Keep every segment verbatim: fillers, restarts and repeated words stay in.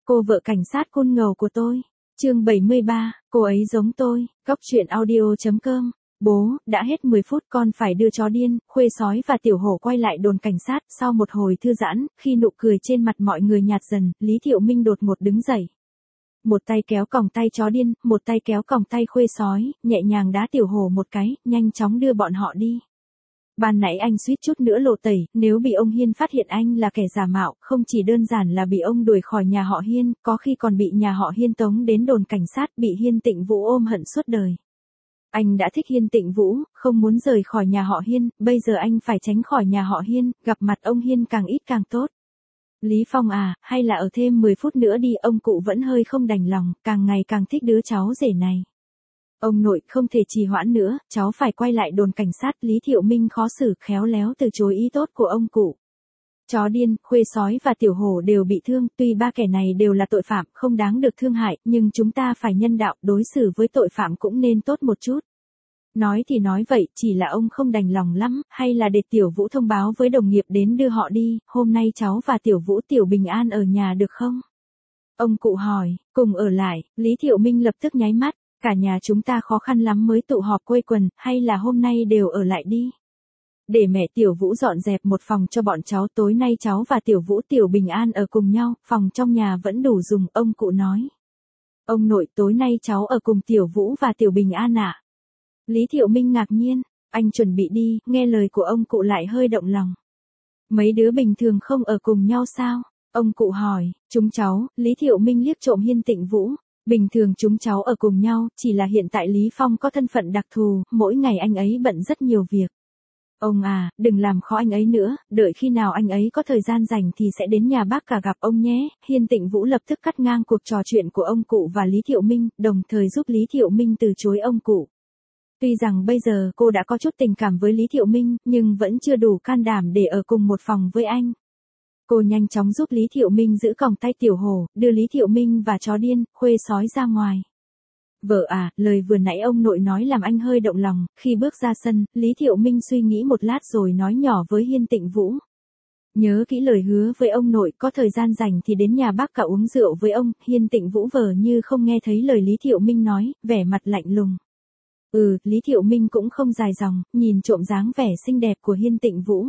Cô vợ cảnh sát côn ngầu của tôi. Chương bảy mươi ba, cô ấy giống tôi. Góc truyện audio chấm com. Bố, đã hết mười phút con phải đưa chó điên, Khuê Sói và Tiểu Hổ quay lại đồn cảnh sát. Sau một hồi thư giãn, khi nụ cười trên mặt mọi người nhạt dần, Lý Thiệu Minh đột ngột đứng dậy. Một tay kéo còng tay chó điên, một tay kéo còng tay Khuê Sói, nhẹ nhàng đá Tiểu Hổ một cái, nhanh chóng đưa bọn họ đi. Ban nãy anh suýt chút nữa lộ tẩy, nếu bị ông Hiên phát hiện anh là kẻ giả mạo, không chỉ đơn giản là bị ông đuổi khỏi nhà họ Hiên, có khi còn bị nhà họ Hiên tống đến đồn cảnh sát, bị Hiên Tịnh Vũ ôm hận suốt đời. Anh đã thích Hiên Tịnh Vũ, không muốn rời khỏi nhà họ Hiên, bây giờ anh phải tránh khỏi nhà họ Hiên, gặp mặt ông Hiên càng ít càng tốt. Lý Phong à, hay là ở thêm mười phút nữa đi, ông cụ vẫn hơi không đành lòng, càng ngày càng thích đứa cháu rể này. Ông nội, không thể trì hoãn nữa, cháu phải quay lại đồn cảnh sát. Lý Thiệu Minh khó xử, khéo léo từ chối ý tốt của ông cụ. Chó điên, Khuê Sói và Tiểu Hổ đều bị thương, tuy ba kẻ này đều là tội phạm, không đáng được thương hại, nhưng chúng ta phải nhân đạo, đối xử với tội phạm cũng nên tốt một chút. Nói thì nói vậy, chỉ là ông không đành lòng lắm, hay là để Tiểu Vũ thông báo với đồng nghiệp đến đưa họ đi, hôm nay cháu và Tiểu Vũ Tiểu Bình An ở nhà được không? Ông cụ hỏi, cùng ở lại. Lý Thiệu Minh lập tức nháy mắt. Cả nhà chúng ta khó khăn lắm mới tụ họp quây quần, hay là hôm nay đều ở lại đi. Để mẹ Tiểu Vũ dọn dẹp một phòng cho bọn cháu, tối nay cháu và Tiểu Vũ Tiểu Bình An ở cùng nhau, phòng trong nhà vẫn đủ dùng, ông cụ nói. Ông nội, tối nay cháu ở cùng Tiểu Vũ và Tiểu Bình An ạ. À? Lý Thiệu Minh ngạc nhiên, anh chuẩn bị đi, nghe lời của ông cụ lại hơi động lòng. Mấy đứa bình thường không ở cùng nhau sao? Ông cụ hỏi, chúng cháu. Lý Thiệu Minh liếc trộm Hiên Tịnh Vũ. Bình thường chúng cháu ở cùng nhau, chỉ là hiện tại Lý Phong có thân phận đặc thù, mỗi ngày anh ấy bận rất nhiều việc. Ông à, đừng làm khó anh ấy nữa, đợi khi nào anh ấy có thời gian rảnh thì sẽ đến nhà bác cả gặp ông nhé. Hiên Tịnh Vũ lập tức cắt ngang cuộc trò chuyện của ông cụ và Lý Thiệu Minh, đồng thời giúp Lý Thiệu Minh từ chối ông cụ. Tuy rằng bây giờ cô đã có chút tình cảm với Lý Thiệu Minh, nhưng vẫn chưa đủ can đảm để ở cùng một phòng với anh. Cô nhanh chóng giúp Lý Thiệu Minh giữ còng tay Tiểu Hổ, đưa Lý Thiệu Minh và chó điên, Khuê Sói ra ngoài. Vợ à, lời vừa nãy ông nội nói làm anh hơi động lòng. Khi bước ra sân, Lý Thiệu Minh suy nghĩ một lát rồi nói nhỏ với Hiên Tịnh Vũ. Nhớ kỹ lời hứa với ông nội, có thời gian rảnh thì đến nhà bác cả uống rượu với ông. Hiên Tịnh Vũ vờ như không nghe thấy lời Lý Thiệu Minh nói, vẻ mặt lạnh lùng. Ừ, Lý Thiệu Minh cũng không dài dòng, nhìn trộm dáng vẻ xinh đẹp của Hiên Tịnh Vũ.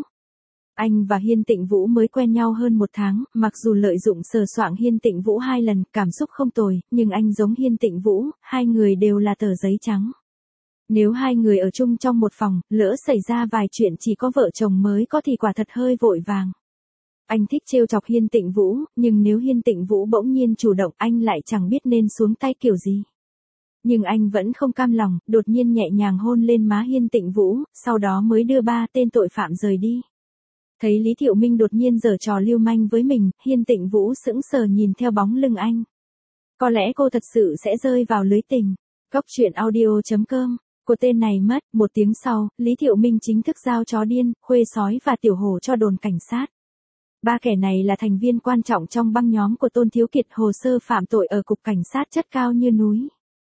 Anh và Hiên Tịnh Vũ mới quen nhau hơn một tháng, mặc dù lợi dụng sờ soạng Hiên Tịnh Vũ hai lần, cảm xúc không tồi, nhưng anh giống Hiên Tịnh Vũ, hai người đều là tờ giấy trắng. Nếu hai người ở chung trong một phòng, lỡ xảy ra vài chuyện chỉ có vợ chồng mới có thì quả thật hơi vội vàng. Anh thích trêu chọc Hiên Tịnh Vũ, nhưng nếu Hiên Tịnh Vũ bỗng nhiên chủ động anh lại chẳng biết nên xuống tay kiểu gì. Nhưng anh vẫn không cam lòng, đột nhiên nhẹ nhàng hôn lên má Hiên Tịnh Vũ, sau đó mới đưa ba tên tội phạm rời đi. Thấy Lý Thiệu Minh đột nhiên giở trò lưu manh với mình, Hiên Tịnh Vũ sững sờ nhìn theo bóng lưng anh. Có lẽ cô thật sự sẽ rơi vào lưới tình. Góc truyện audio chấm com. Của tên này mất. Một tiếng sau, Lý Thiệu Minh chính thức giao chó điên, Khuê Sói và Tiểu Hổ cho đồn cảnh sát. Ba kẻ này là thành viên quan trọng trong băng nhóm của Tôn Thiếu Kiệt, hồ sơ phạm tội ở cục cảnh sát chất cao như núi.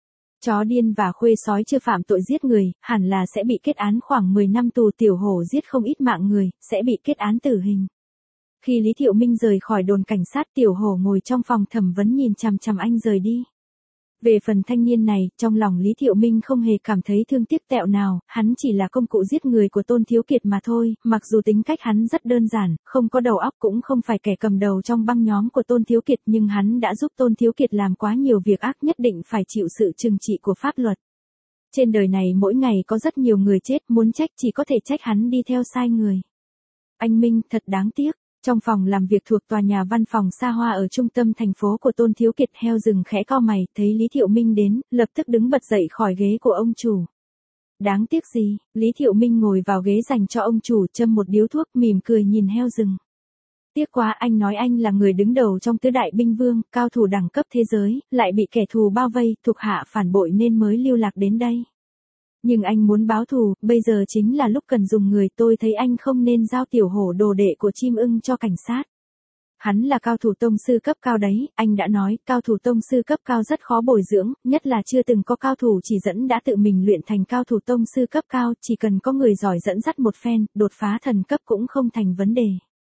Chó điên và Khuê Sói chưa phạm tội giết người, hẳn là sẽ bị kết án khoảng mười năm tù. Tiểu Hổ giết không ít mạng người, sẽ bị kết án tử hình. Khi Lý Thiệu Minh rời khỏi đồn cảnh sát, Tiểu Hổ ngồi trong phòng thẩm vấn nhìn chằm chằm anh rời đi. Về phần thanh niên này, trong lòng Lý Thiệu Minh không hề cảm thấy thương tiếc tẹo nào, hắn chỉ là công cụ giết người của Tôn Thiếu Kiệt mà thôi, mặc dù tính cách hắn rất đơn giản, không có đầu óc, cũng không phải kẻ cầm đầu trong băng nhóm của Tôn Thiếu Kiệt, nhưng hắn đã giúp Tôn Thiếu Kiệt làm quá nhiều việc ác, nhất định phải chịu sự trừng trị của pháp luật. Trên đời này mỗi ngày có rất nhiều người chết, muốn trách chỉ có thể trách hắn đi theo sai người. Anh Minh, thật đáng tiếc. Trong phòng làm việc thuộc tòa nhà văn phòng xa hoa ở trung tâm thành phố của Tôn Thiếu Kiệt, heo rừng khẽ cau mày, thấy Lý Thiệu Minh đến, lập tức đứng bật dậy khỏi ghế của ông chủ. Đáng tiếc gì? Lý Thiệu Minh ngồi vào ghế dành cho ông chủ, châm một điếu thuốc, mỉm cười nhìn heo rừng. Tiếc quá, anh nói anh là người đứng đầu trong tứ đại binh vương, cao thủ đẳng cấp thế giới, lại bị kẻ thù bao vây, thuộc hạ phản bội nên mới lưu lạc đến đây. Nhưng anh muốn báo thù, bây giờ chính là lúc cần dùng người, tôi thấy anh không nên giao Tiểu Hổ đồ đệ của chim ưng cho cảnh sát. Hắn là cao thủ tông sư cấp cao đấy, anh đã nói, cao thủ tông sư cấp cao rất khó bồi dưỡng, nhất là chưa từng có cao thủ chỉ dẫn đã tự mình luyện thành cao thủ tông sư cấp cao, chỉ cần có người giỏi dẫn dắt một phen, đột phá thần cấp cũng không thành vấn đề.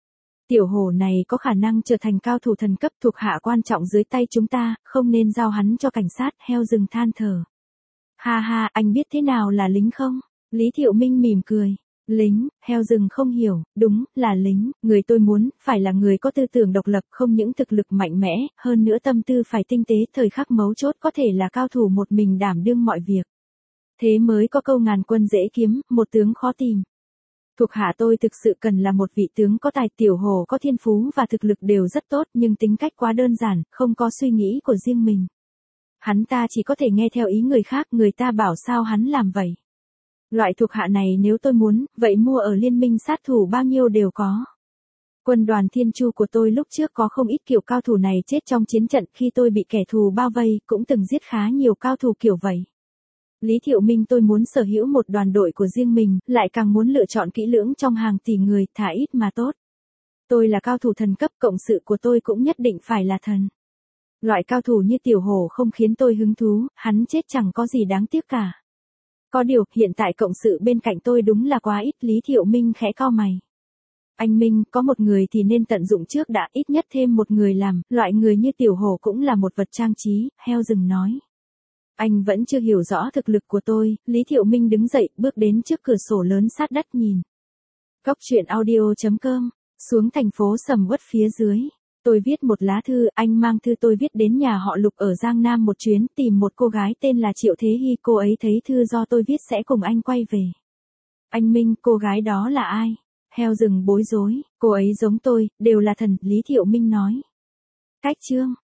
Tiểu hổ này có khả năng trở thành cao thủ thần cấp thuộc hạ quan trọng dưới tay chúng ta, không nên giao hắn cho cảnh sát, heo rừng than thở. Ha ha, anh biết thế nào là lính không? Lý Thiệu Minh mỉm cười. Lính, heo rừng không hiểu, đúng, là lính, người tôi muốn, phải là người có tư tưởng độc lập, không những thực lực mạnh mẽ, hơn nữa tâm tư phải tinh tế, thời khắc mấu chốt có thể là cao thủ một mình đảm đương mọi việc. Thế mới có câu ngàn quân dễ kiếm, một tướng khó tìm. Thuộc hạ tôi thực sự cần là một vị tướng có tài. Tiểu hổ có thiên phú và thực lực đều rất tốt nhưng tính cách quá đơn giản, không có suy nghĩ của riêng mình. Hắn ta chỉ có thể nghe theo ý người khác, người ta bảo sao hắn làm vậy. Loại thuộc hạ này nếu tôi muốn, vậy mua ở liên minh sát thủ bao nhiêu đều có. Quân đoàn Thiên Chu của tôi lúc trước có không ít kiểu cao thủ này chết trong chiến trận khi tôi bị kẻ thù bao vây, cũng từng giết khá nhiều cao thủ kiểu vậy. Lý Thiệu Minh tôi muốn sở hữu một đoàn đội của riêng mình, lại càng muốn lựa chọn kỹ lưỡng trong hàng tỷ người, thả ít mà tốt. Tôi là cao thủ thần cấp, cộng sự của tôi cũng nhất định phải là thần. Loại cao thủ như tiểu hổ không khiến tôi hứng thú, hắn chết chẳng có gì đáng tiếc cả. Có điều, hiện tại cộng sự bên cạnh tôi đúng là quá ít. Lý Thiệu Minh khẽ cau mày. Anh Minh, có một người thì nên tận dụng trước đã, ít nhất thêm một người làm, loại người như tiểu hổ cũng là một vật trang trí, heo rừng nói. Anh vẫn chưa hiểu rõ thực lực của tôi. Lý Thiệu Minh đứng dậy, bước đến trước cửa sổ lớn sát đất nhìn. Cốc truyện audio chấm com, xuống thành phố sầm uất phía dưới. Tôi viết một lá thư, anh mang thư tôi viết đến nhà họ Lục ở Giang Nam một chuyến, tìm một cô gái tên là Triệu Thế Hy, cô ấy thấy thư do tôi viết sẽ cùng anh quay về. Anh Minh, cô gái đó là ai? Heo rừng bối rối, cô ấy giống tôi, đều là thần, Lý Thiệu Minh nói. Cách chương